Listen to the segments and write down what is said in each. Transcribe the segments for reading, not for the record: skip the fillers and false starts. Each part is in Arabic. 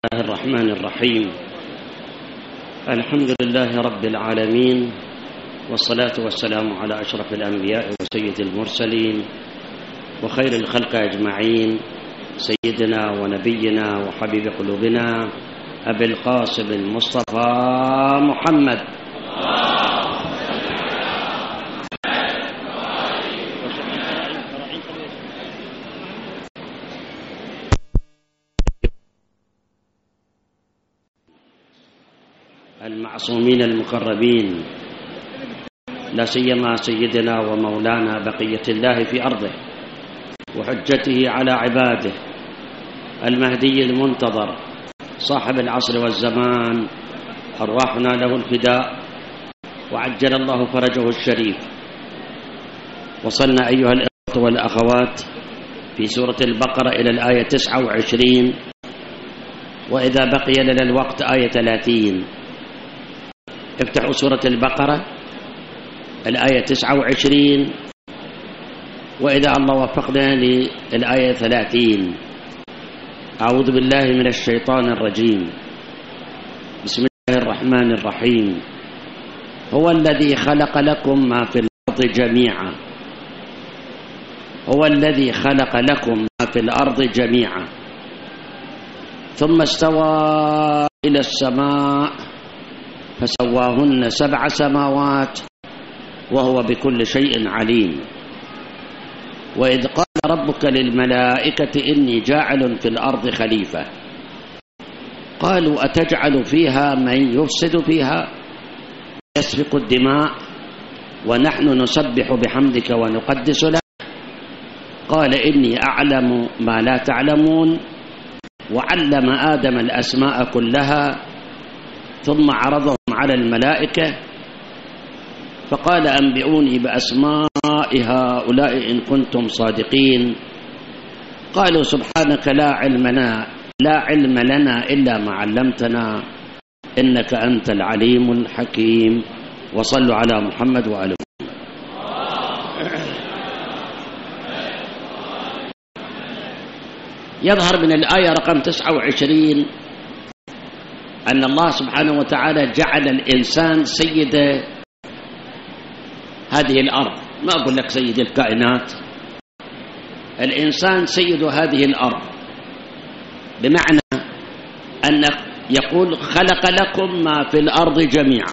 الله الرحمن الرحيم. الحمد لله رب العالمين، والصلاة والسلام على أشرف الأنبياء وسيد المرسلين وخير الخلق أجمعين، سيدنا ونبينا وحبيب قلوبنا أبي القاسم المصطفى محمد المعصومين المقربين، لا سيما سيدنا ومولانا بقية الله في أرضه وحجته على عباده المهدي المنتظر صاحب العصر والزمان، أرواحنا له الفداء وعجل الله فرجه الشريف. وصلنا أيها الإخوة والأخوات في سورة البقرة إلى الآية 29، وإذا بقي لنا الوقت آية 30. افتحوا سورة البقرة الآية 29، وإذا الله وفقنا للآية 30. أعوذ بالله من الشيطان الرجيم. بسم الله الرحمن الرحيم. هو الذي خلق لكم ما في الأرض جميعا، هو الذي خلق لكم ما في الأرض جميعا ثم استوى إلى السماء فسواهن 7 سماوات وهو بكل شيء عليم. وإذ قال ربك للملائكة إني جاعل في الأرض خليفة قالوا أتجعل فيها من يفسد فيها يسفك الدماء ونحن نسبح بحمدك ونقدس لك قال إني أعلم ما لا تعلمون وعلم آدم الأسماء كلها ثم عرضهم على الملائكة فقال أنبئوني بأسماء هؤلاء إن كنتم صادقين. قالوا سبحانك لا علم لنا إلا ما علمتنا إنك أنت العليم الحكيم. وصلوا على محمد وآله. يظهر من الآية رقم 29 أن الله سبحانه وتعالى جعل الإنسان سيد هذه الأرض. ما أقول لك سيد الكائنات، الإنسان سيد هذه الأرض، بمعنى أن يقول خلق لكم ما في الأرض جميعا.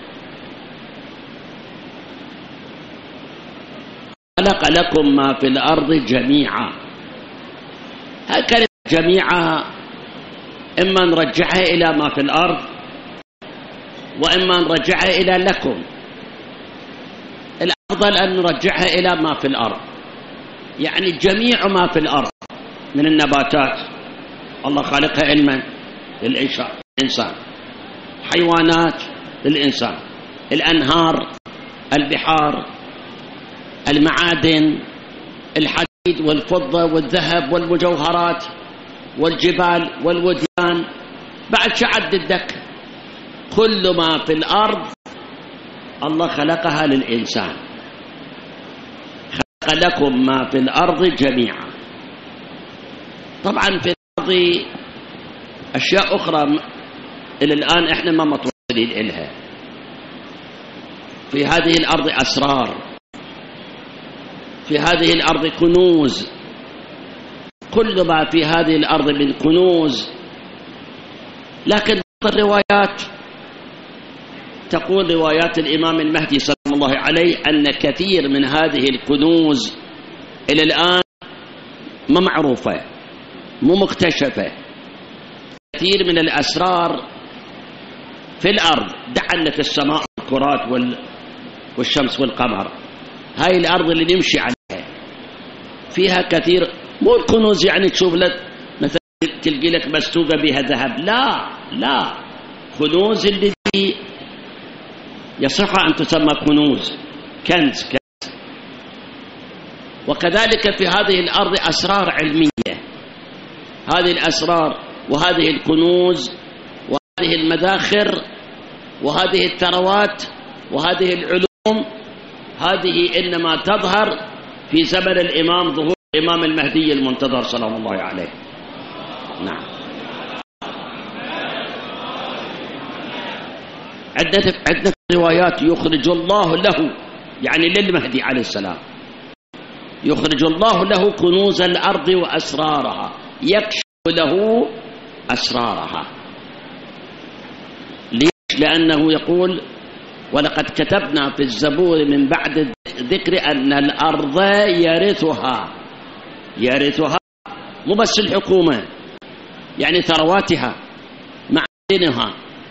خلق لكم ما في الأرض جميعا. هكذا جميعا إما نرجعها إلى ما في الأرض وإما نرجعها إلى لكم. الأفضل أن نرجعها إلى ما في الأرض، يعني جميع ما في الأرض من النباتات الله خالقها علما للإنسان، حيوانات للإنسان، الأنهار، البحار، المعادن، الحديد والفضة والذهب والمجوهرات والجبال والوديان، بعد شعددك كل ما في الأرض الله خلقها للإنسان. خلق لكم ما في الأرض جميعا. طبعا في الأرض أشياء أخرى إلى الآن إحنا ما متوصلين إلها. في هذه الأرض أسرار، في هذه الأرض كنوز، كل ما في هذه الأرض من كنوز. لكن الروايات تقول روايات الإمام المهدي صلى الله عليه أن كثير من هذه الكنوز إلى الآن ما معروفة، مو مكتشفة. كثير من الأسرار في الأرض، دعا لك السماء والكرات والشمس والقمر، هاي الأرض اللي نمشي عليها فيها كثير. مو الكنوز يعني تشوف لك مثلا تلقي لك مستوقة بها ذهب، لا، كنوز اللي يصح أن تسمى كنوز، كنز. وكذلك في هذه الأرض أسرار علمية. هذه الأسرار وهذه الكنوز وهذه المذاخر وهذه الثروات وهذه العلوم، هذه إنما تظهر في زمن ظهور الإمام المهدي المنتظر صلى الله عليه. نعم. عندنا روايات يخرج الله له، يعني للمهدي عليه السلام، يخرج الله له كنوز الأرض وأسرارها، يكشف له أسرارها. ليش؟ لأنه يقول ولقد كتبنا في الزبور من بعد الذكر أن الأرض يرثها مو بس الحكومة، يعني ثرواتها، معادنها،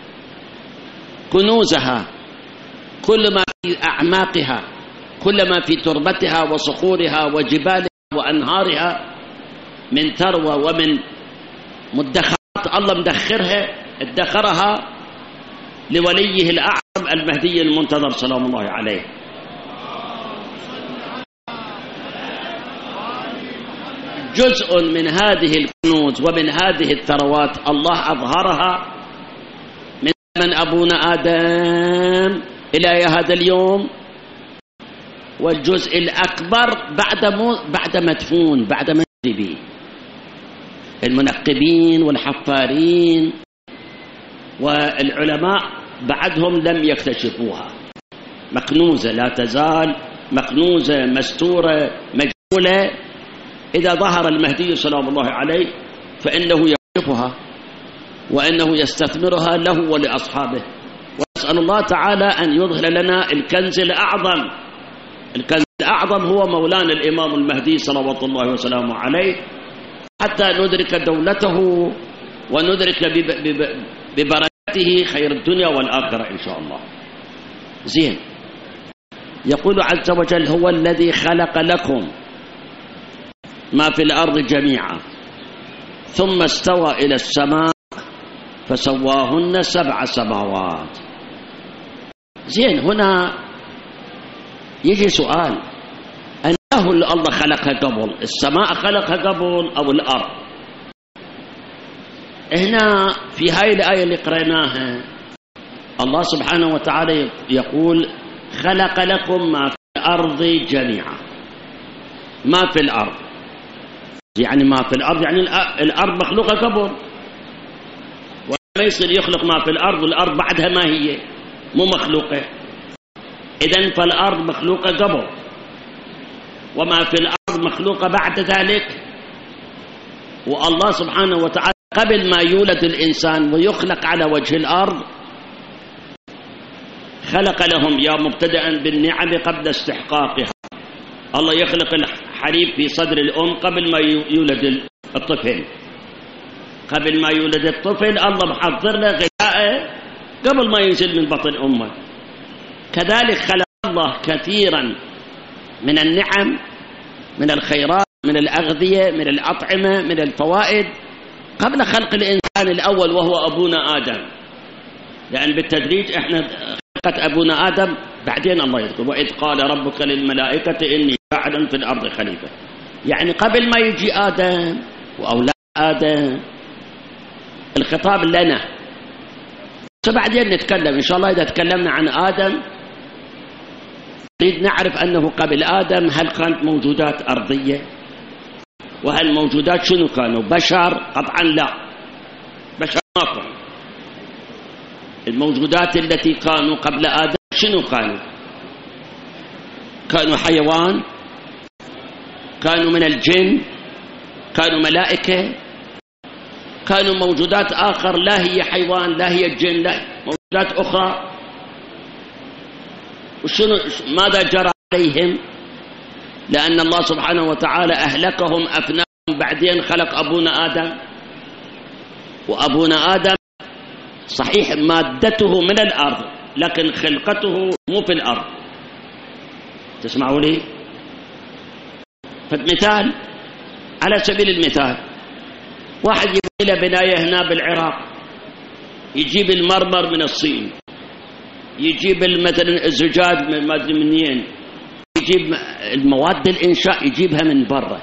كنوزها، كل ما في أعماقها، كل ما في تربتها وصخورها وجبالها وأنهارها من ثروة ومن مدخرات الله ادخرها لوليه الأعظم المهدي المنتظر سلام الله عليه. جزء من هذه الكنوز ومن هذه الثروات الله أظهرها من أبونا آدم إلى هذا اليوم، والجزء الأكبر بعد مدفون، بعد منجبي المنقبين والحفارين والعلماء بعدهم لم يكتشفوها، مكنوزة لا تزال مكنوزة مستورة مجهولة. إذا ظهر المهدي سلام الله عليه فإنه يكشفها وإنه يستثمرها له ولأصحابه. ونسأل الله تعالى أن يظهر لنا الكنز الأعظم. الكنز الأعظم هو مولانا الإمام المهدي صلوات الله وسلامه عليه، حتى ندرك دولته وندرك ببركته خير الدنيا والآخرة إن شاء الله. زين، يقول عز وجل هو الذي خلق لكم ما في الأرض جميعا ثم استوى إلى السماء فسواهن 7 سماوات. زين، هنا يجي سؤال، أنه الله خلقها قبل؟ السماء خلقها قبل أو الأرض؟ هنا في هاي الآية اللي قرأناها الله سبحانه وتعالى يقول خلق لكم ما في الأرض جميعا. ما في الأرض يعني ما في الأرض يعني الأرض مخلوقة قبل، وما يصير يخلق ما في الأرض والأرض بعدها ما هي مو مخلوقة. إذن فالأرض مخلوقة قبل، وما في الأرض مخلوقة بعد ذلك. والله سبحانه وتعالى قبل ما يولد الإنسان ويخلق على وجه الأرض خلق لهم يا مبتدأ بالنعم قبل استحقاقها. الله يخلق الحليب في صدر الأم قبل ما يولد الطفل. قبل ما يولد الطفل الله محضر له غذاءه قبل ما ينزل من بطن أمه. كذلك خلق الله كثيرا من النعم، من الخيرات، من الأغذية، من الأطعمة، من الفوائد قبل خلق الإنسان الأول وهو أبونا آدم. لأن بالتدريج إحنا خلقت أبونا آدم بعدين الله يذكر وإذ قال ربك للملائكة إني جاعل في الأرض خليفة، يعني قبل ما يجي آدم وأولاد آدم الخطاب لنا. بعدين نتكلم إن شاء الله إذا تكلمنا عن آدم نريد نعرف أنه قبل آدم هل كانت موجودات أرضية، وهل موجودات شنو كانوا؟ بشر؟ قطعا لا، بشر ما كانوا. الموجودات التي كانوا قبل آدم شنو كانوا؟ كانوا حيوان، كانوا من الجن، كانوا ملائكة، كانوا موجودات آخر لا هي حيوان لا هي جن لا موجودات أخرى. وشنو ماذا جرى عليهم؟ لأن الله سبحانه وتعالى أهلكهم أفناهم، بعدين خلق أبونا آدم. وأبونا آدم صحيح مادته من الأرض لكن خلقته مو في الأرض. تسمعوا لي؟ فمثال على سبيل المثال، واحد يبني له بناية هنا بالعراق، يجيب المرمر من الصين، يجيب مثلا الزجاج من ما ادري منين، يجيب المواد الإنشاء يجيبها من برا.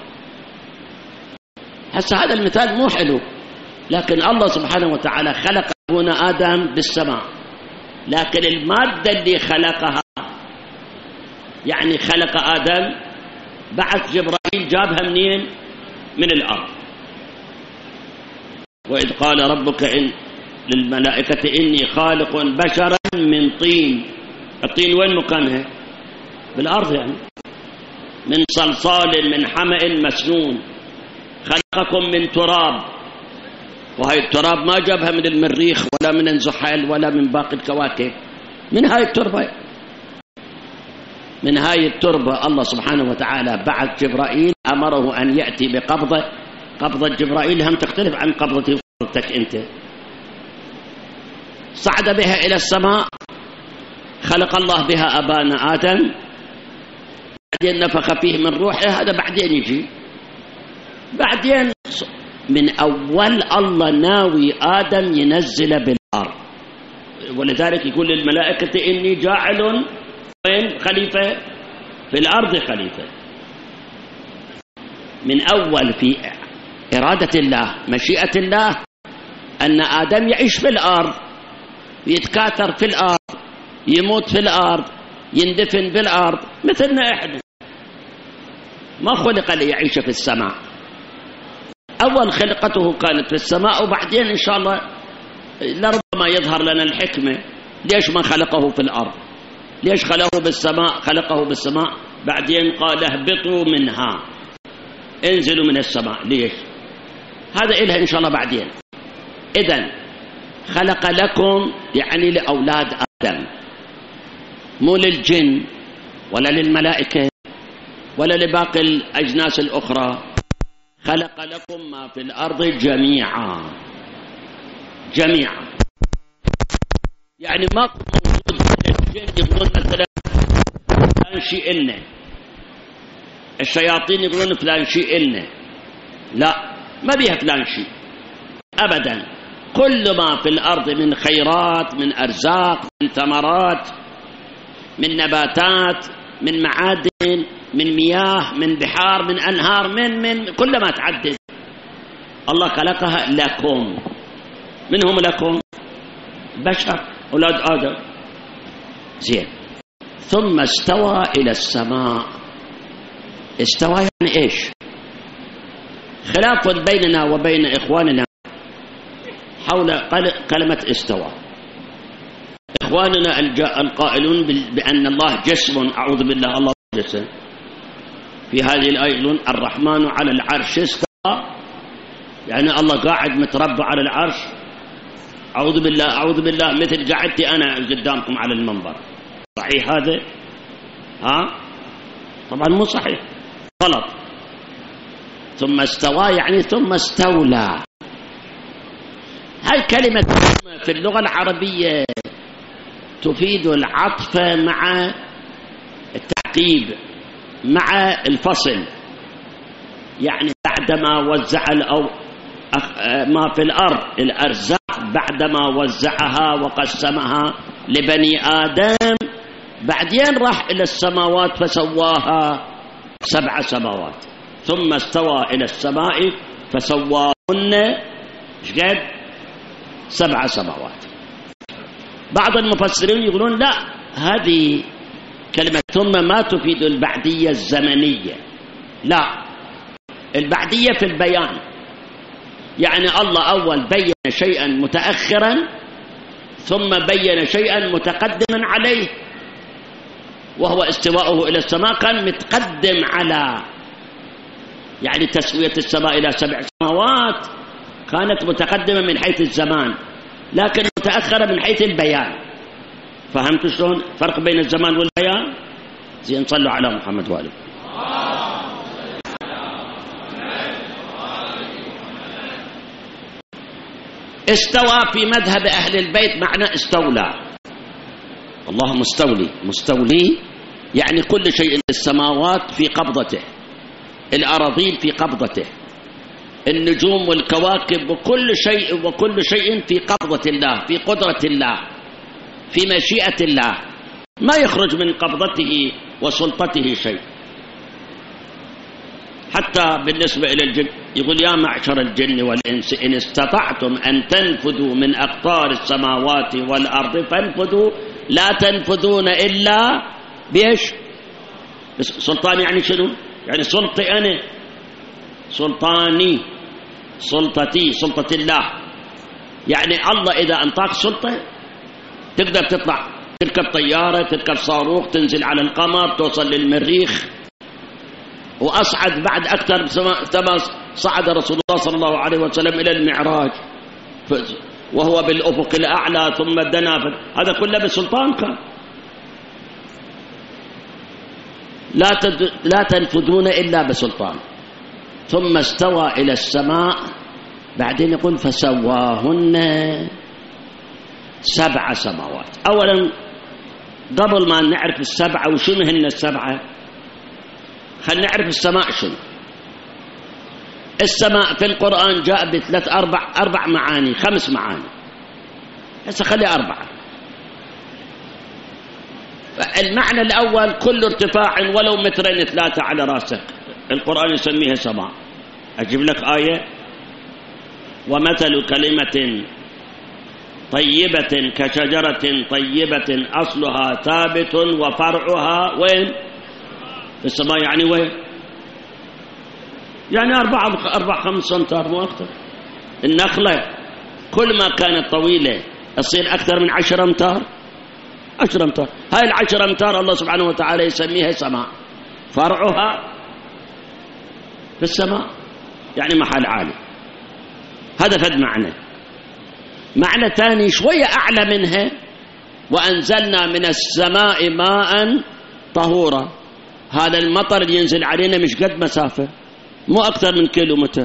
هسه هذا المثال مو حلو، لكن الله سبحانه وتعالى خلق أبونا آدم بالسماء، لكن المادة اللي خلقها يعني خلق آدم بعث جبرائيل جابها منين؟ من الأرض. وإذ قال ربك للملائكة إني خالق بشرا من طين. الطين وين مكانها؟ بالأرض يعني. من صلصال من حمأ مسنون. خلقكم من تراب، وهي التراب ما جابها من المريخ ولا من الزحل ولا من باقي الكواكب، من هاي التربة. من هاي التربة الله سبحانه وتعالى بعث جبرائيل، أمره أن يأتي بقبضة. قبضة جبرائيل هم تختلف عن قبضتي وقبضتك أنت. صعد بها إلى السماء، خلق الله بها أبانا آدم، بعدين نفخ فيه من روحه. هذا بعدين يجي. بعدين من أول الله ناوي آدم ينزل بالأرض، ولذلك يقول للملائكة إني جاعل وين خليفة في الأرض خليفة. من أول في إرادة الله مشيئة الله أن آدم يعيش في الأرض، يتكاثر في الأرض، يموت في الأرض، يندفن في الأرض مثلنا إحنا. ما خلق ليعيش في السماء. أول خلقته كانت في السماء، وبعدين إن شاء الله لربما يظهر لنا الحكمة ليش ما خلقه في الأرض، ليش خلقه بالسماء. بعدين قال اهبطوا منها، انزلوا من السماء. ليش؟ هذا إلها إن شاء الله بعدين. إذن خلق لكم يعني لأولاد آدم، مو للجن ولا للملائكة ولا لباقي الأجناس الأخرى. خلق لكم ما في الأرض جميعا. جميعا يعني ما موجود الجن يقولون مثلا فلان شيء إلنا، الشياطين يقولون فلان شيء إلنا. لا، ما بيها فلان شيء أبدا. كل ما في الأرض من خيرات، من أرزاق، من ثمرات، من نباتات، من معادن، من مياه، من بحار، من أنهار، من كل ما تعدد الله خلقها لكم. من هم لكم؟ بشر أولاد آدم. زين. ثم استوى إلى السماء. استوى يعني إيش؟ خلاف بيننا وبين إخواننا حول كلمة استوى. إخواننا القائلون بأن الله جسم، أعوذ بالله، الله جسم. في هذه الآية يقولون الرحمن على العرش استوى، يعني الله قاعد متربع على العرش. أعوذ بالله أعوذ بالله، مثل قعدتي أنا قدامكم على المنبر. صحيح هذا؟ ها؟ طبعا مو صحيح، غلط. ثم استوى يعني ثم استولى. هاي كلمة في اللغة العربية تفيد العطف مع التعقيب مع الفصل. يعني بعدما وزع ما في الأرض الأرزاق، بعدما وزعها وقسمها لبني آدم، بعدين راح إلى السماوات فسواها 7 سماوات. ثم استوى إلى السماء فسواهن ايش قد 7 سماوات. بعض المفسرين يقولون لا، هذه كلمة ثم ما تفيد البعدية الزمنية، لا، البعدية في البيان. يعني الله أول بين شيئا متأخرا ثم بين شيئا متقدما عليه، وهو استواءه إلى السماء. كان متقدم على يعني تسوية السماء إلى 7 سماوات، كانت متقدمة من حيث الزمان، لكن متأخرة من حيث البيان. فهمتوا شلون فرق بين الزمان والبيان؟ زين، صلوا على محمد وآله. استوى في مذهب أهل البيت معنى استولى. الله مستولي. مستولي يعني كل شيء، السماوات في قبضته، الأراضين في قبضته، النجوم والكواكب وكل شيء في قبضة الله، في قدرة الله، في مشيئة الله، ما يخرج من قبضته وسلطته شيء. حتى بالنسبة إلى الجن يقول يا معشر الجن والإنس إن استطعتم أن تنفذوا من أقطار السماوات والأرض فانفذوا لا تنفذون إلا بإيش؟ سلطان. يعني شنو؟ يعني سلطي أنا، سلطاني، سلطتي، سلطة الله. يعني الله إذا أنطاك سلطة تقدر تطلع، تركب طيارة، تركب صاروخ، تنزل على القمر، توصل للمريخ. وأصعد بعد أكثر كما صعد رسول الله صلى الله عليه وسلم إلى المعراج وهو بالأفق الأعلى، ثم دنا، هذا كله بسلطان كان. لا تنفذون إلا بسلطان. ثم استوى إلى السماء، بعدين يقول فسواهن 7 سماوات. أولا قبل ما نعرف السبعة وشنو هن السبعة، خلينا نعرف السماء شنو. السماء في القرآن جاء بثلاث أربع معاني، 5 معاني، هسه خلي 4. المعنى الأول كل ارتفاع ولو 2-3 متر على راسك، القرآن يسميها سماء. أجيب لك آية: ومثل كلمة طيبة كشجرة طيبة أصلها ثابت وفرعها وين؟ في السماء. يعني وين؟ يعني 4-5 أمتار مو أكثر. النخلة كل ما كانت طويلة تصير أكثر من 10 أمتار. 10 أمتار، هاي 10 أمتار الله سبحانه وتعالى يسميها سماء، فرعها في السماء، يعني محل عالي. هذا فد معنى. معنى ثاني شوية أعلى منها: وأنزلنا من السماء ماء طهورا. هذا المطر اللي ينزل علينا مش قد مسافة، مو أكثر من كيلومتر.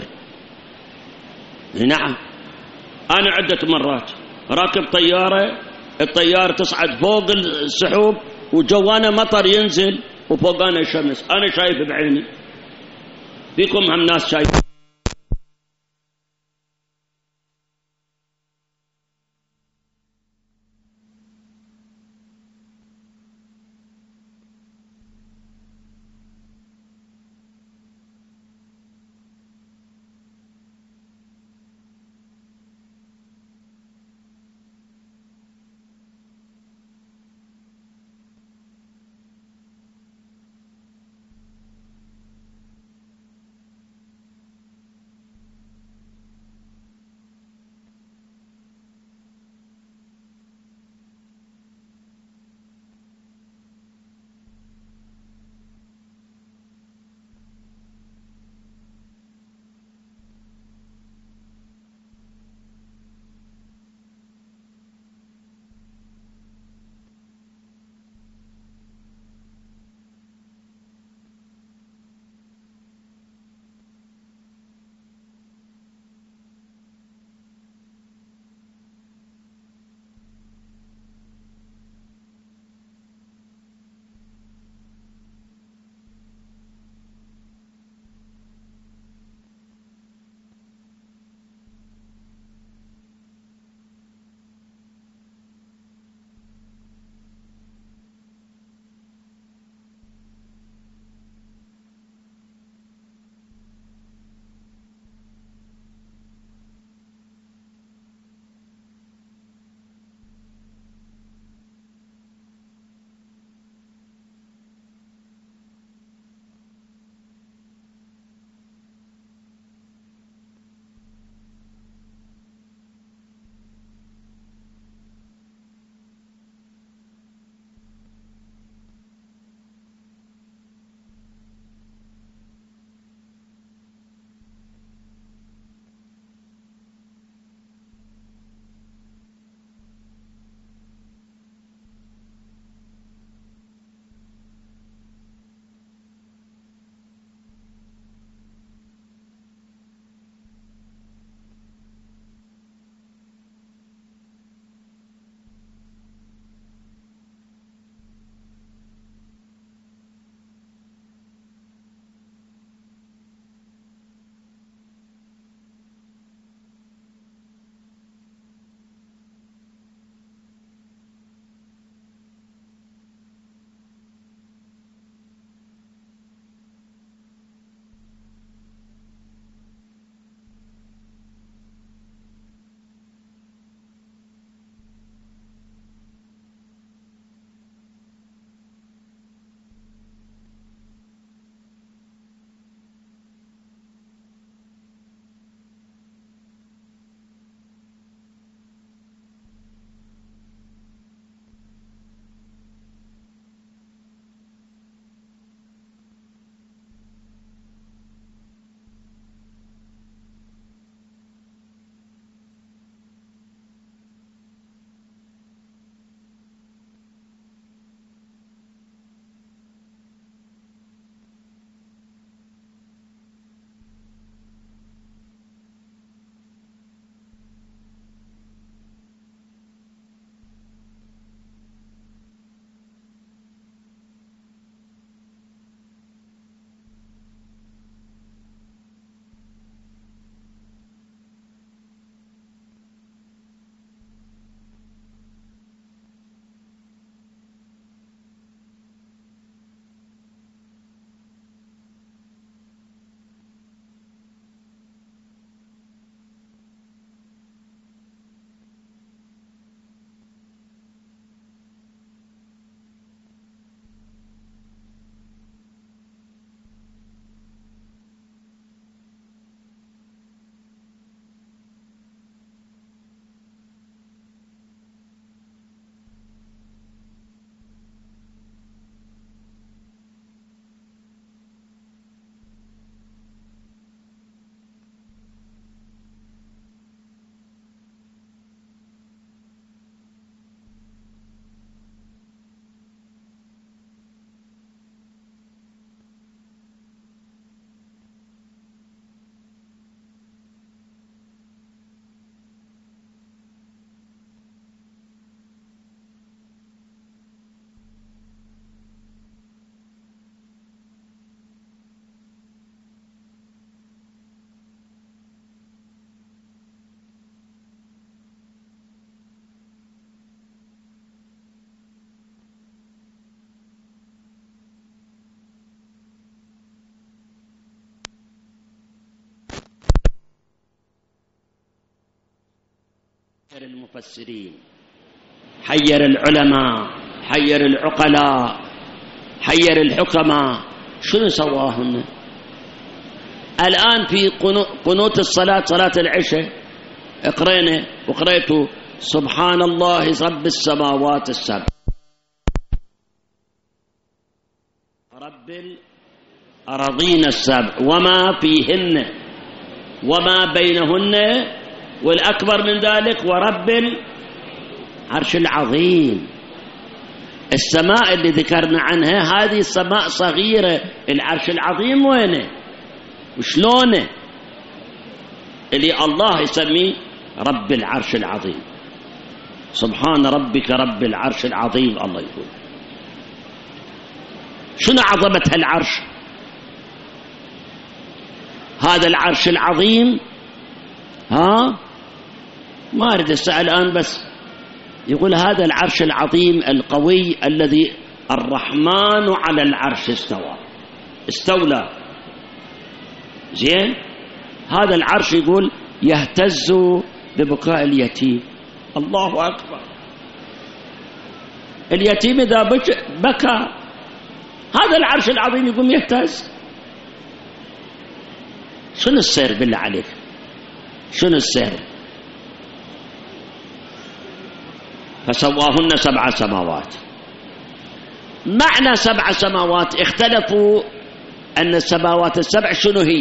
نعم، أنا عدة مرات راكب طيارة، الطيارة تصعد فوق السحوب وجوانا مطر ينزل وفوقانا الشمس، أنا شايف بعيني، فيكم هم ناس شايف. حير المفسرين، حير العلماء، حير العقلاء، حير الحكماء، شنو سواهن؟ الآن في قنوت الصلاة، صلاة العشاء، اقرينا وقريتوا سبحان الله رب السماوات السبع، رب الأراضين السبع وما فيهن وما بينهن، والأكبر من ذلك ورب العرش العظيم. السماء اللي ذكرنا عنها هذه سماء صغيرة، العرش العظيم وينه وشلونه؟ اللي الله يسميه رب العرش العظيم. سبحان ربك رب العرش العظيم، الله يقول. شنو عظمة هالعرش؟ هذا العرش العظيم، ما أريد أسأل الآن، بس يقول هذا العرش العظيم القوي الذي الرحمن على العرش استولى. زين، هذا العرش يقول يهتز ببكاء اليتيم. الله أكبر. اليتيم إذا بكى هذا العرش العظيم يقوم يهتز. شنو السر بالله عليك؟ شنو السر؟ فسواهن 7 سماوات. معنى 7 سماوات اختلفوا أن السماوات ال7 شنو هي؟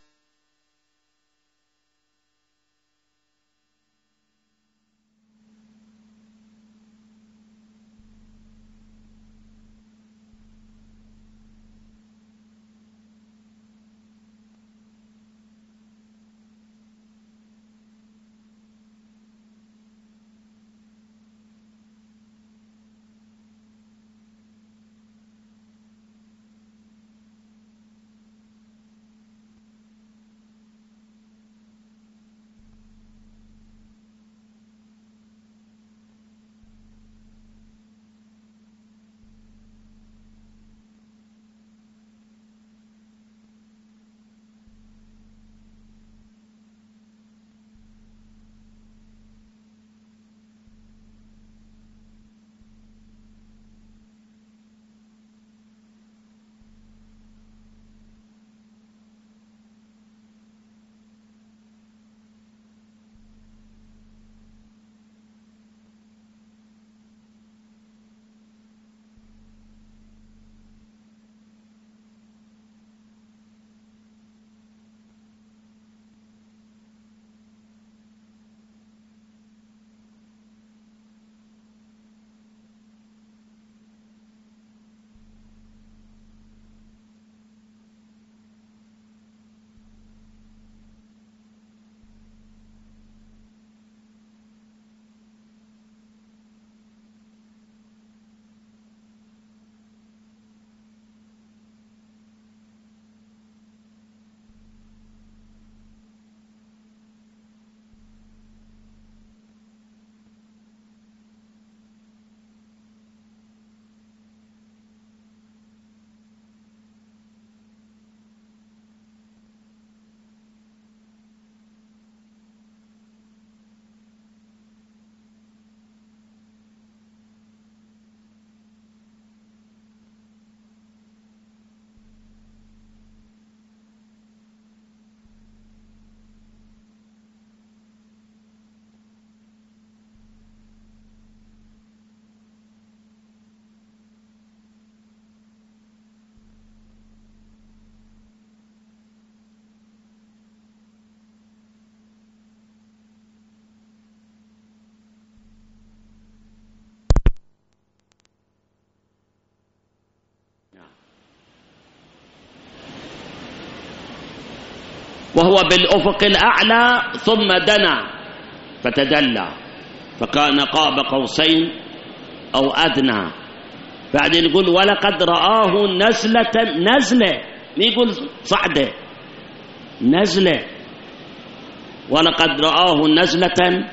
وهو بالأفق الأعلى ثم دنا فتدلى فكان قاب قوسين أو أدنى. بعدين يقول ولقد رآه نزلة، ما يقول صعدة، نزلة. ولقد رآه نزلة،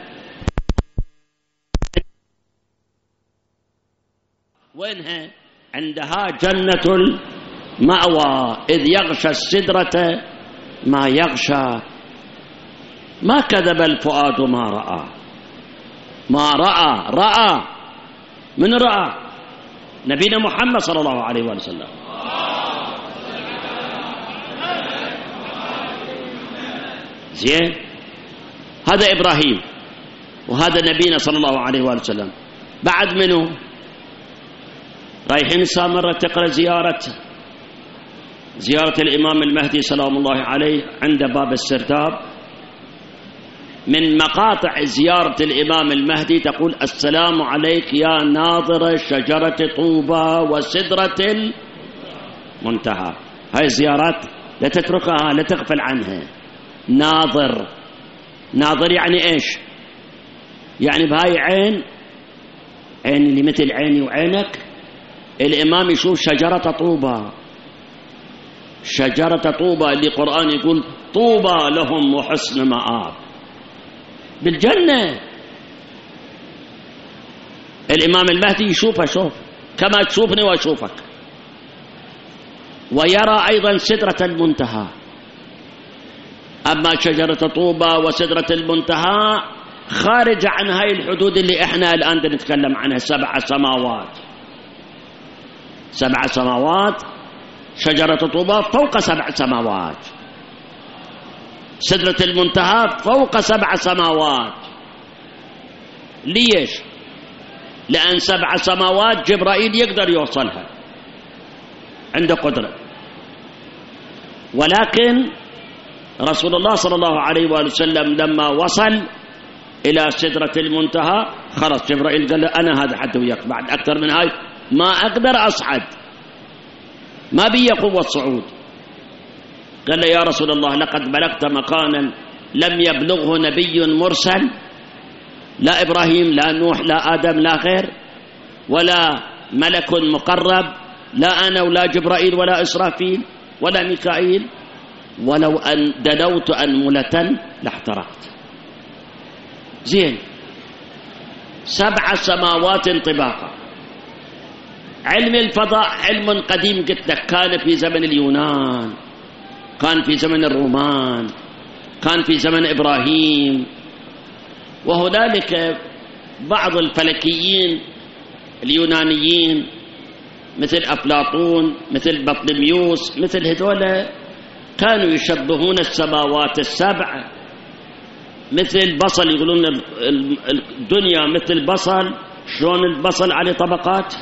وينها؟ عندها جنة المأوى إذ يغشى السدرة ما يغشى ما كذب الفؤاد ما رأى. ما رأى من رأى؟ نبينا محمد صلى الله عليه وسلم. زين، هذا إبراهيم وهذا نبينا صلى الله عليه وسلم. بعد منه رايحين السامرة تقرأ زيارة الإمام المهدي سلام الله عليه عند باب السرداب. من مقاطع زيارة الإمام المهدي تقول: السلام عليك يا ناظر شجرة طوبى وسدرة المنتهى. هاي الزيارات لا تتركها، لا تغفل عنها. ناظر يعني إيش؟ يعني بهاي عين اللي مثل عيني وعينك، الإمام يشوف شجرة طوبى اللي القرآن يقول: طوبى لهم وحسن مآب بالجنة. الإمام المهدي يشوفه، شوف كما تشوفني وأشوفك. ويرى أيضا سدرة المنتهى. أما شجرة طوبى وسدرة المنتهى خارج عن هاي الحدود اللي إحنا الآن نتكلم عنها. 7 سماوات. شجرة طوبى فوق 7 سماوات. سدرة المنتهى فوق 7 سماوات. ليش؟ لأن 7 سماوات جبرائيل يقدر يوصلها، عنده قدرة. ولكن رسول الله صلى الله عليه وسلم لما وصل إلى سدرة المنتهى خلاص جبرائيل قال له: أنا هذا حد وياك، بعد أكثر من هاي ما أقدر أصعد، ما بي قوة صعود. قال له: يا رسول الله، لقد بلغت مكانا لم يبلغه نبي مرسل، لا إبراهيم لا نوح لا آدم لا غير، ولا ملك مقرب، لا أنا ولا جبرائيل ولا إسرافيل ولا ميكائيل، ولو أن دنوت أنملة لاحترقت. زين، 7 سماوات طباقا. علم الفضاء علم قديم، قلت لك كان في زمن اليونان، كان في زمن الرومان، كان في زمن إبراهيم. وهنالك بعض الفلكيين اليونانيين مثل أفلاطون، مثل بطليميوس، مثل هذول كانوا يشبهون السماوات ال7 مثل بصل. يقولون الدنيا مثل بصل. شلون البصل عليه طبقات؟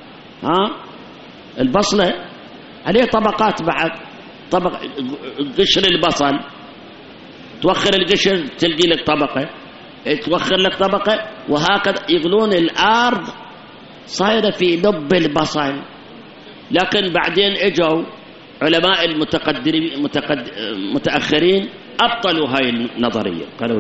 البصلة عليه طبقات. بعد طبق قشر البصل، توخر القشر تلقي لك طبقة، توخر لك طبقة، وهكذا. يقولون الأرض صايرة في لب البصل. لكن بعدين اجوا علماء المتأخرين أبطلوا هاي النظرية، قالوا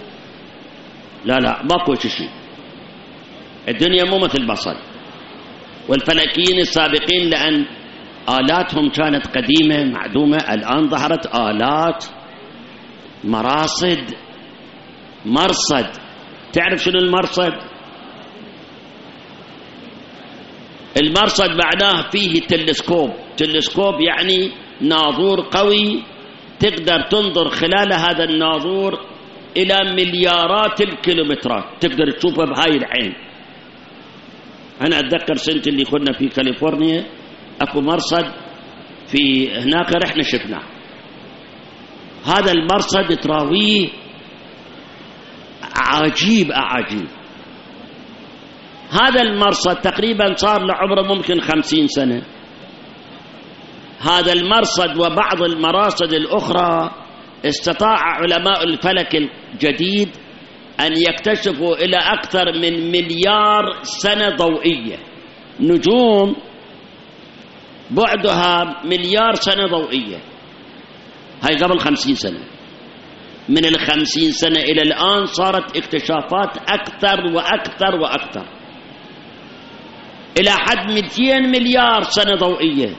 لا ماكو شيء، الدنيا مو مثل بصل. والفلكيين السابقين لأن آلاتهم كانت قديمة معدومة، الآن ظهرت آلات مرصد. تعرف شنو المرصد؟ المرصد معناه فيه تلسكوب يعني ناظور قوي تقدر تنظر خلال هذا الناظور إلى مليارات الكيلومترات، تقدر تشوفه بهاي العين. أنا أتذكر سنة اللي كنا في كاليفورنيا أكو مرصد في هناك، رحنا شفناه. هذا المرصد تراويه عجيب. هذا المرصد تقريبا صار له عمره ممكن 50 سنة. هذا المرصد وبعض المراصد الأخرى استطاع علماء الفلك الجديد أن يكتشفوا إلى أكثر من مليار سنة ضوئية. نجوم بعدها مليار سنة ضوئية، هاي قبل 50 سنة. من 50 سنة إلى الآن صارت اكتشافات أكثر وأكثر إلى حد 200 مليار سنة ضوئية.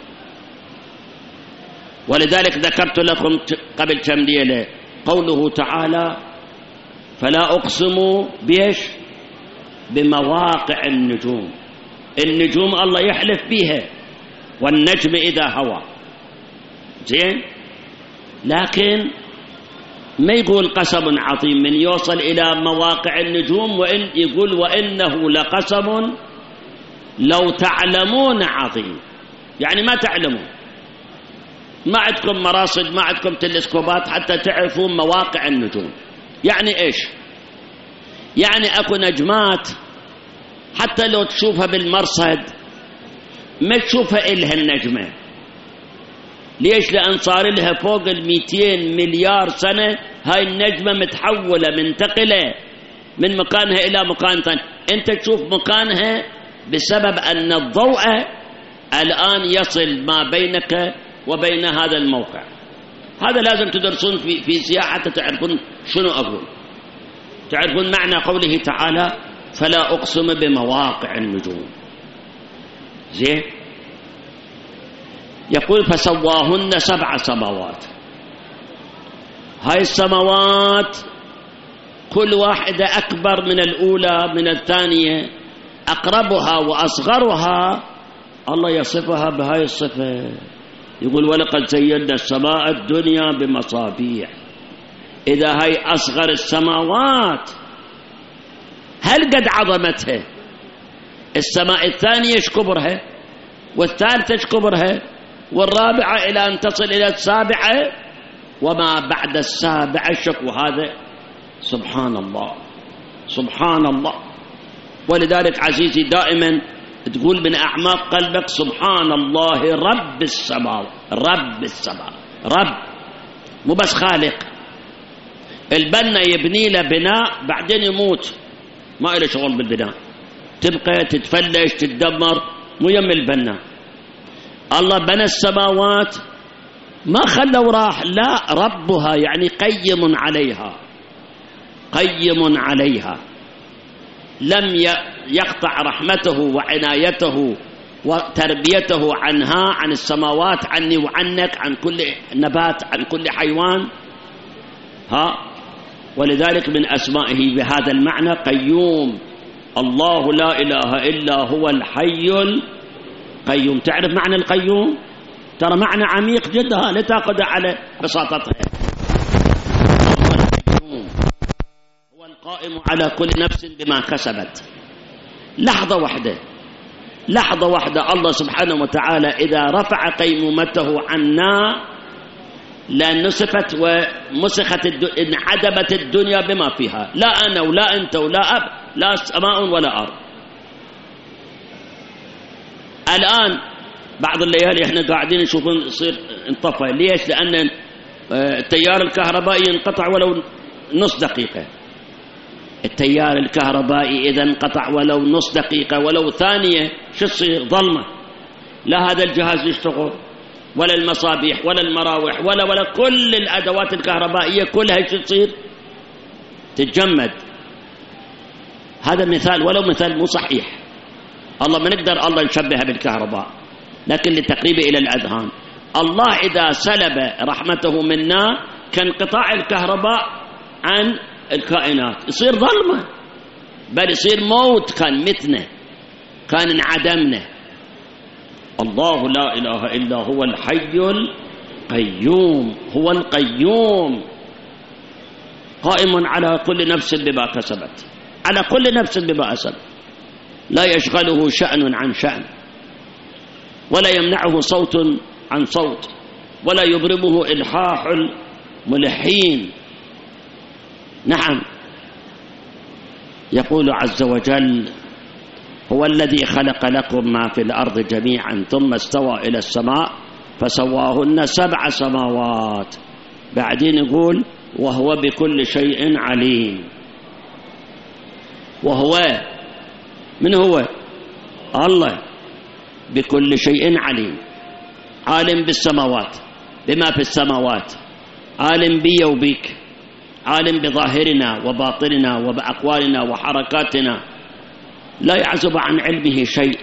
ولذلك ذكرت لكم قبل كم ليلة قوله تعالى: فلا أقسم بيش بمواقع النجوم. النجوم الله يحلف بها، والنجم إذا هوى. زين، لكن ما يقول قسم عظيم، من يوصل إلى مواقع النجوم وإن يقول وإنه لقسم لو تعلمون عظيم، يعني ما تعلمون، ما عندكم مراصد، ما عندكم تلسكوبات حتى تعرفون مواقع النجوم. يعني إيش؟ يعني أكو نجمات حتى لو تشوفها بالمرصد ما تشوفها إلها النجمة. ليش؟ لأن صار لها فوق 200 مليار سنة هاي النجمة متحولة منتقلة من مكانها إلى مكان ثاني، أنت تشوف مكانها بسبب أن الضوء الآن يصل ما بينك وبين هذا الموقع. هذا لازم تدرسون في سياحة حتى تعرفون شنو أقول، تعرفون معنى قوله تعالى فلا أقسم بمواقع النجوم. زين، يقول فسواهن 7 سماوات. هاي السماوات كل واحدة أكبر من الأولى من الثانية، أقربها وأصغرها الله يصفها بهاي الصفة، يقول ولقد زينا السماء الدنيا بمصابيح. إذا هاي أصغر السماوات هل قد عظمتها؟ السماء الثانية ايش كبرها، والثالثة ايش كبرها، والرابعة إلى أن تصل إلى السابعة، وما بعد السابعة شكو. هذا سبحان الله سبحان الله. ولذلك عزيزي دائما تقول من أعماق قلبك سبحان الله رب السماء، رب السماء، رب، مو بس خالق. البنا يبني له بناء بعدين يموت، ما له شغل بالبناء، تبقى تتفلش تتدمر، مو يم البنا. الله بنى السماوات ما خلوا راح، لا، ربها يعني قيم عليها، قيم عليها، لم يقطع رحمته وعنايته وتربيته عنها، عن السماوات، عني وعنك، عن كل نبات، عن كل حيوان. ولذلك من أسمائه بهذا المعنى قيوم. الله لا إله إلا هو الحي القيوم. تعرف معنى القيوم؟ ترى معنى عميق جدا، لا تأخذ على بساطتها. هو القائم على كل نفس بما كسبت. لحظة واحدة، لحظة واحدة الله سبحانه وتعالى إذا رفع قيمومته عنا لنسفت ومسخت انعدمت الدنيا بما فيها، لا أنا ولا أنت ولا أب، لا سماء ولا أرض. الآن بعض الليالي احنا قاعدين نشوفون يصير انطفى. ليش؟ لأن التيار الكهربائي ينقطع ولو نص دقيقة. التيار الكهربائي إذا انقطع ولو نص دقيقة ولو ثانية شو تصير؟ ظلمة، لا هذا الجهاز يشتغل ولا المصابيح ولا المراوح ولا كل الأدوات الكهربائية كلها شو تصير؟ تتجمد. هذا مثال ولو مثال مو صحيح، الله ما نقدر الله نشبهها بالكهرباء، لكن للتقريب إلى الأذهان. الله إذا سلب رحمته منا كانقطاع الكهرباء عن الكائنات، يصير ظلمة، بل يصير موت، كان متنا، كان انعدمنا. الله لا إله إلا هو الحي القيوم، هو القيوم قائم على كل نفس بما كسبت، على كل نفس بما كسبت، لا يشغله شأن عن شأن، ولا يمنعه صوت عن صوت، ولا يبرمه إلحاح الملحين. نعم، يقول عز وجل هو الذي خلق لكم ما في الأرض جميعا ثم استوى إلى السماء فسواهن 7 سماوات. بعدين يقول وهو بكل شيء عليم. وهو من هو؟ الله بكل شيء عليم، عالم بالسماوات، بما في السماوات، عالم بي وبيك، عالم بظاهرنا وباطننا وبأقوالنا وحركاتنا، لا يعزب عن علمه شيء.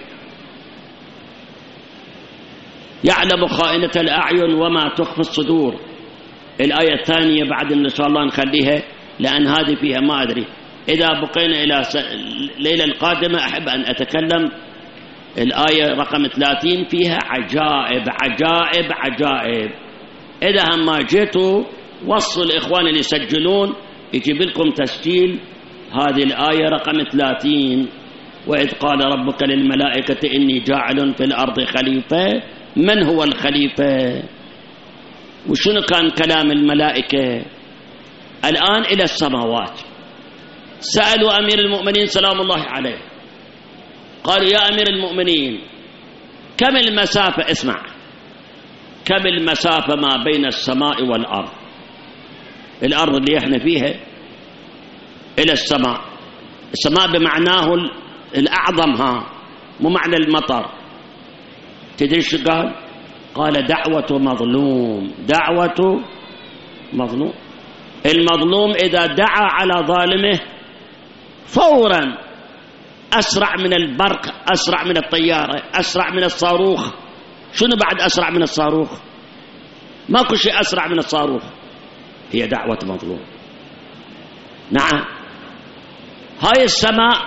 يعلم خائنة الأعين وما تخفي الصدور. الآية الثانية بعد إن شاء الله نخليها، لأن هذه فيها ما أدري، إذا بقينا إلى الليلة القادمة أحب أن أتكلم. الآية رقم 30 فيها عجائب عجائب عجائب. إذا هم ما جيتوا وصوا الإخوان اللي يسجلون يجيب لكم تسجيل هذه الآية رقم 30: وإذ قال ربك للملائكة إني جاعل في الأرض خليفة. من هو الخليفة؟ وشنو كان كلام الملائكة؟ الآن إلى السماوات. سألوا أمير المؤمنين سلام الله عليه، قالوا يا أمير المؤمنين كم المسافة، اسمع، كم المسافة ما بين السماء والأرض؟ الأرض اللي احنا فيها إلى السماء، السماء بمعناه الأعظم، ها، مو معنى المطر. تدري شو قال؟ قال دعوة مظلوم، دعوة مظلوم. المظلوم إذا دعا على ظالمه فورا أسرع من البرق، أسرع من الطيارة، أسرع من الصاروخ. شنو بعد أسرع من الصاروخ؟ ماكو شيء أسرع من الصاروخ. هي دعوة مظلوم. نعم، هاي السماء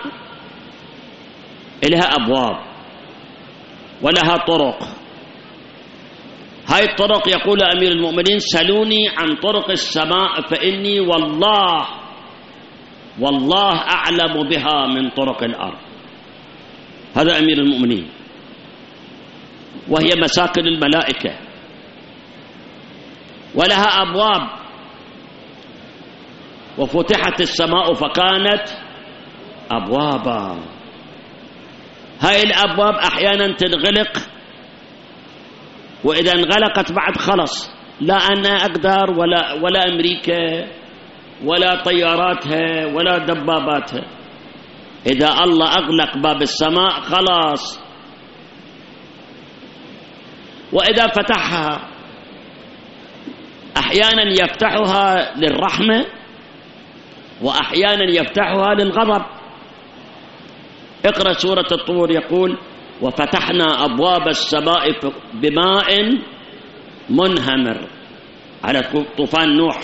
لها أبواب ولها طرق. هاي الطرق يقول أمير المؤمنين سلوني عن طرق السماء فإني والله أعلم بها من طرق الأرض. هذا أمير المؤمنين. وهي مساكن الملائكة ولها أبواب. وفتحت السماء فكانت أبوابا. هاي الأبواب أحيانا تنغلق، وإذا انغلقت بعد خلص لا أنا أقدر ولا أمريكا ولا طياراتها ولا دباباتها. إذا الله أغلق باب السماء خلاص. وإذا فتحها أحيانا يفتحها للرحمة وأحيانا يفتحها للغضب. اقرأ سورة الطور، يقول وفتحنا أبواب السماء بماء منهمر، على طوفان نوح.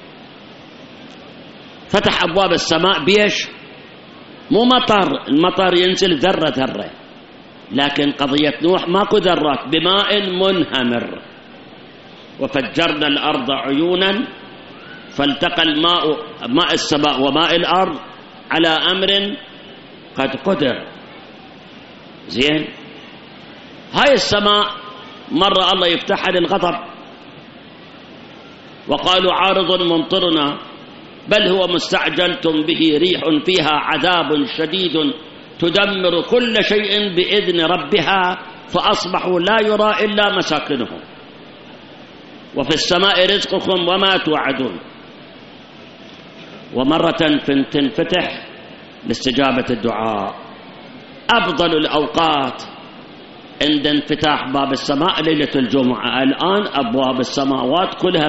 فتح أبواب السماء بيش؟ مو مطر، المطر ينزل ذرة ذرة، لكن قضية نوح ماكو ذرات، بماء منهمر. وفجرنا الأرض عيونا فالتقى ماء السماء وماء الأرض على أمر قد قدر. زين، هاي السماء مرة الله يفتحها للغضب، وقالوا عارض ممطرنا بل هو مستعجلتم به ريح فيها عذاب شديد تدمر كل شيء بإذن ربها فأصبحوا لا يرى إلا مساكنهم وفي السماء رزقكم وما توعدون. ومرة تنفتح لاستجابة الدعاء. أفضل الأوقات عند انفتاح باب السماء ليلة الجمعة. الآن أبواب السماوات كلها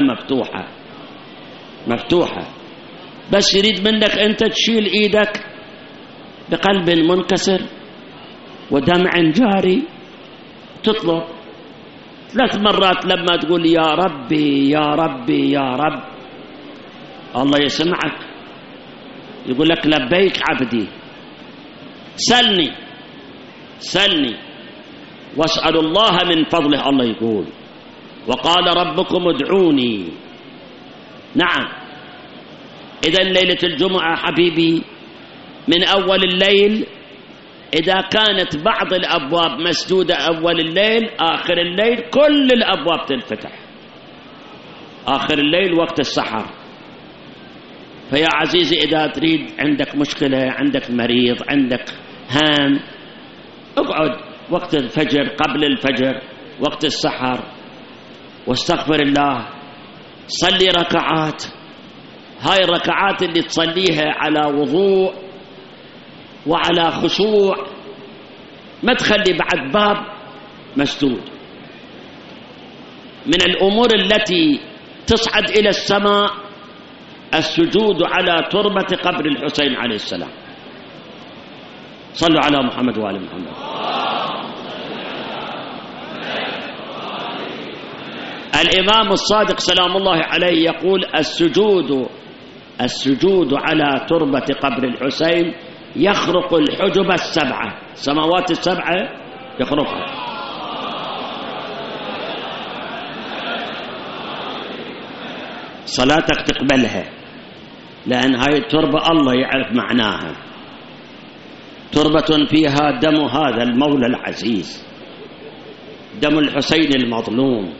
مفتوحة، بس يريد منك أنت تشيل إيدك بقلب منكسر ودمع جاري، تطلب 3 مرات لما تقول يا ربي يا ربي يا رب، الله يسمعك، يقول لك لبيك عبدي، سلني واسأل الله من فضله. الله يقول وقال ربكم ادعوني. نعم، إذا ليلة الجمعة حبيبي من أول الليل، إذا كانت بعض الأبواب مسدودة أول الليل، آخر الليل كل الأبواب تنفتح. آخر الليل وقت السحر. فيا عزيزي إذا تريد، عندك مشكلة، عندك مريض، عندك هام، اقعد وقت الفجر، قبل الفجر، وقت السحر، واستغفر الله، صلي ركعات. هاي الركعات اللي تصليها على وضوء وعلى خشوع، ما تخلي بعد باب مسدود. من الأمور التي تصعد إلى السماء السجود على تربة قبر الحسين عليه السلام. صلوا على محمد وآل محمد. الإمام الصادق سلام الله عليه يقول السجود على تربة قبر الحسين يخرق الحجب 7، السماوات 7 يخرقها. . . . . . . . . . . . . . . . . . . . . . . . . . . . . . . . . . . . . . . . . . . . . . . . . . . . . . . . . . . . . صلاتك تقبلها، لأن هاي التربة الله يعرف معناها، تربة فيها دم هذا المولى العزيز، دم الحسين المظلوم،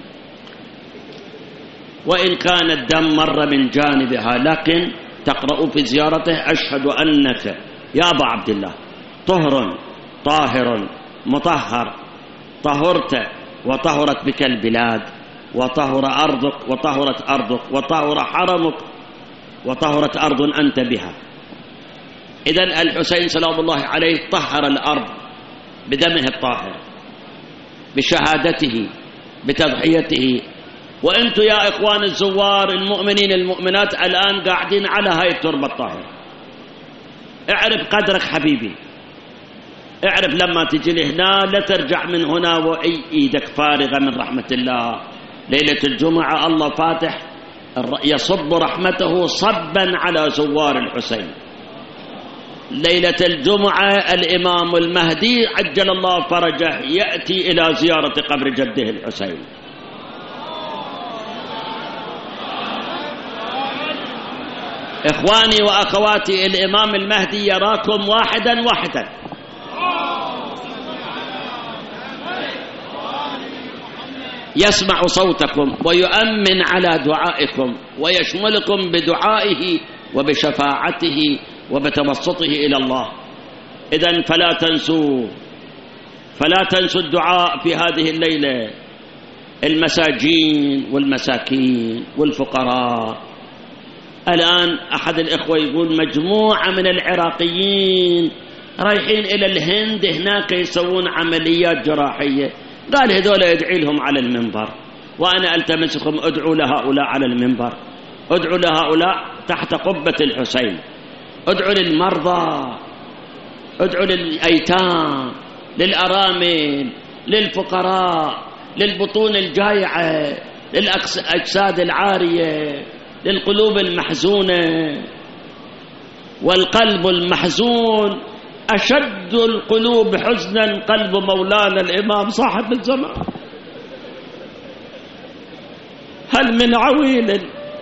وإن كان الدم مر من جانبها، لكن تقرأ في زيارته: أشهد أنك يا أبا عبد الله طهر طاهر مطهر، طهرت وطهرت بك البلاد، وطهر أرضك وطهرت أرضك، وطهر حرمك وطهرت أرض أنت بها. إذن الحسين سلام الله عليه طهر الأرض بدمه الطاهر، بشهادته، بتضحيته. وأنتم يا إخوان الزوار المؤمنين المؤمنات الآن قاعدين على هاي التربة الطاهرة. اعرف قدرك حبيبي، اعرف لما تجي لهنا لا ترجع من هنا وإيدك فارغة من رحمة الله. ليلة الجمعة الله فاتح يصب رحمته صبا على زوار الحسين. ليلة الجمعة الإمام المهدي عجل الله فرجه يأتي إلى زيارة قبر جده الحسين. إخواني وأخواتي، الإمام المهدي يراكم واحدا واحدا، يسمع صوتكم ويؤمن على دعائكم ويشملكم بدعائه وبشفاعته وبتوسطه إلى الله. إذن فلا تنسوا الدعاء في هذه الليلة. المساجين والمساكين والفقراء. الآن أحد الإخوة يقول مجموعة من العراقيين رايحين إلى الهند هناك يسوون عمليات جراحية، قال هذول يدعي لهم على المنبر، وأنا ألتمسكم ادعوا لهؤلاء على المنبر، ادعوا لهؤلاء تحت قبة الحسين، ادعوا للمرضى، ادعوا للأيتام، للأرامل، للفقراء، للبطون الجائعة، للأجساد العارية، للقلوب المحزونة. والقلب المحزون أشد القلوب حزنا قلب مولانا الإمام صاحب الزمان. هل من عويل؟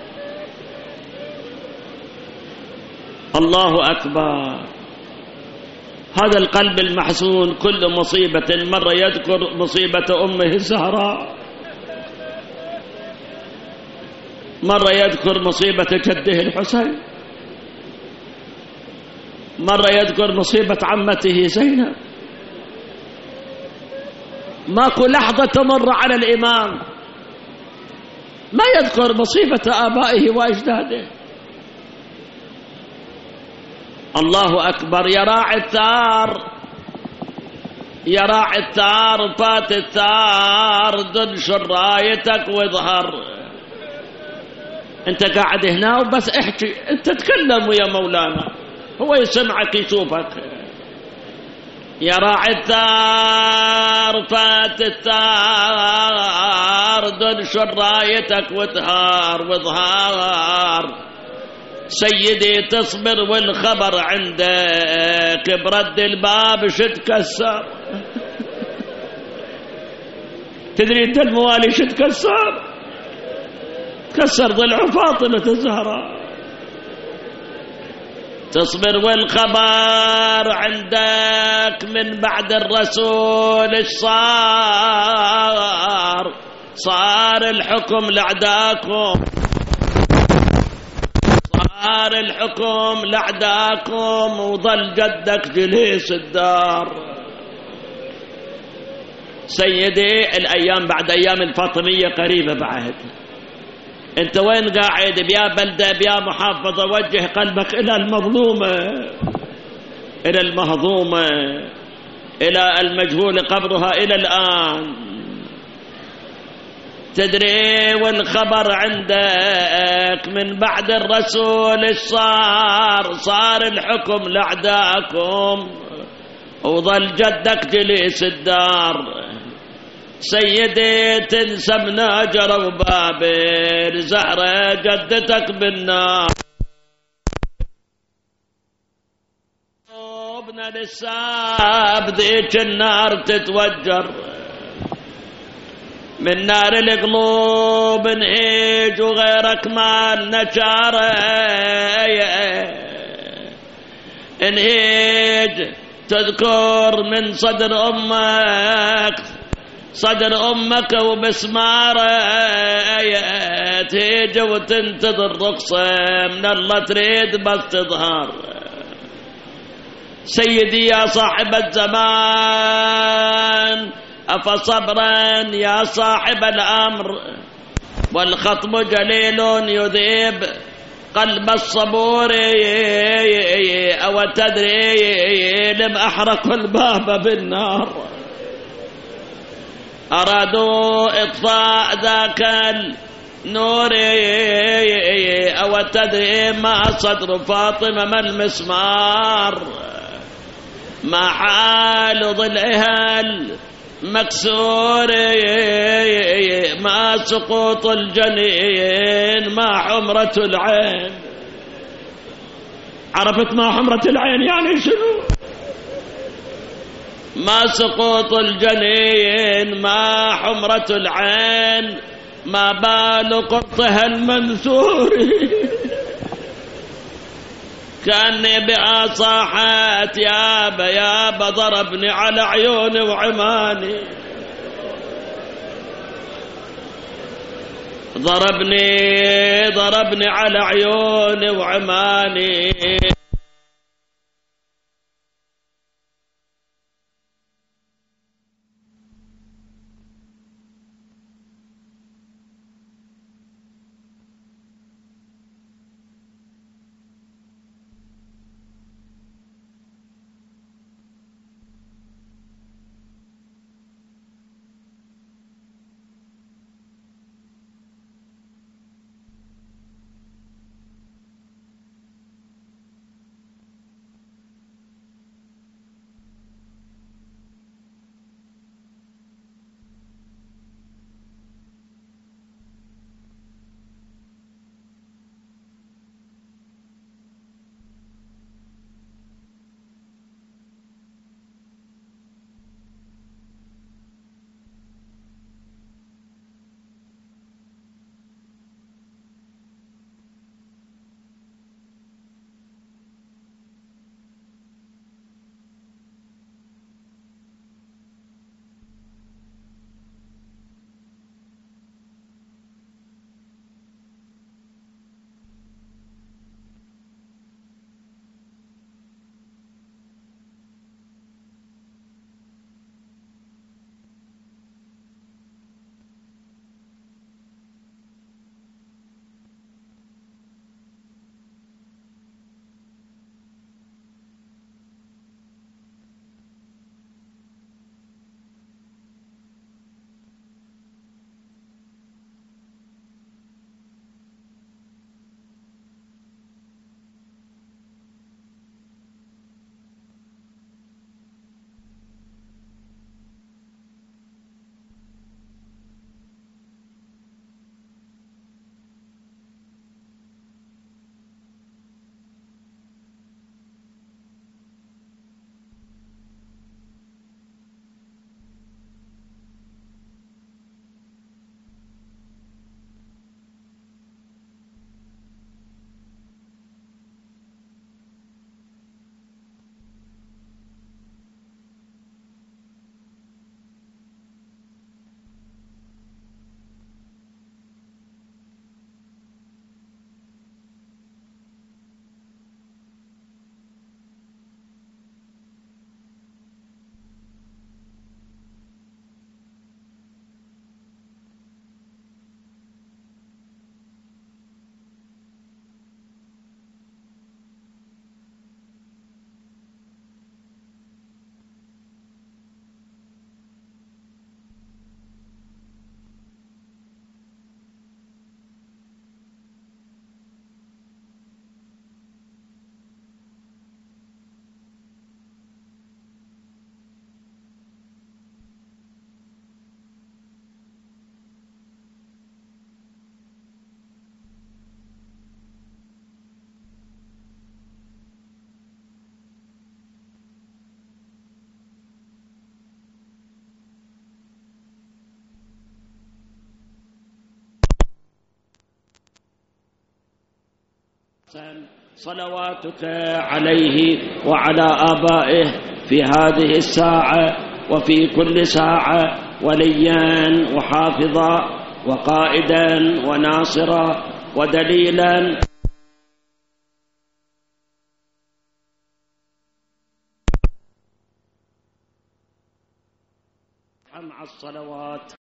الله أكبر. هذا القلب المحزون كل مصيبة، مرة يذكر مصيبة أمه الزهراء، مرة يذكر مصيبة جده الحسين، مرة يذكر مصيبة عمته زينب. ماكو لحظة تمر على الإمام ما يذكر مصيبة آبائه وأجداده. الله أكبر. يا راعي الثار، يا راعي الثار، فات الثار، تنشر رايتك واظهر. انت قاعد هنا وبس احكي، انت تكلم ويا مولانا هو يسمعك يشوفك. يا راعي الثار، فات الثار، تنشر رايتك واظهر. سيدي تصبر والخبر عندك، برد الباب شتكسر. تدري انت الموالي شتكسر؟ تكسر ضلع فاطمة الزهراء. تصبر والخبر عندك، من بعد الرسول ايش صار الحكم لعداكم، صار الحكم لعداكم، وظل جدك جليس الدار. سيدي الأيام بعد أيام الفاطمية قريبة بعد. انت وين قاعد؟ بيا بلدة بيا محافظة، وجه قلبك إلى المظلومة، إلى المهضومة، إلى المجهول قبرها إلى الآن. تدري والخبر عندك، من بعد الرسول ايش صار الحكم لأعداءكم، وظل جدك جليس الدار. سيدي تنسى مناجر وبابل، زهرة جدتك بالنار، ابن لسه بديك النار تتوجر. من نار القلوب نهيج وغيرك ما نشاره نهيج تذكر من صدر أمك وبسماره تهيج وتنتظر رخصة من الله تريد بس تظهر. سيدي يا صاحب الزمان أفصبرا يا صاحب الأمر والخطب جليل يذيب قلب الصبور أو تدري لم أحرقوا الباب بالنار أرادوا إطفاء ذاك النور أو تدري ما صدر فاطمة ما المسمار ما حال ضلعها المكسور ما سقوط الجنين ما حمرة العين. عرفت ما حمرة العين يعني شنو؟ ما سقوط الجنين ما حمرة العين ما بال قطها المنثور كأني بها صاحت يابا ضربني على عيوني وعماني ضربني على عيوني وعماني. صلواتك عليه وعلى آبائه في هذه الساعة وفي كل ساعة وليا وحافظا وقائدا وناصرا ودليلا مع الصلوات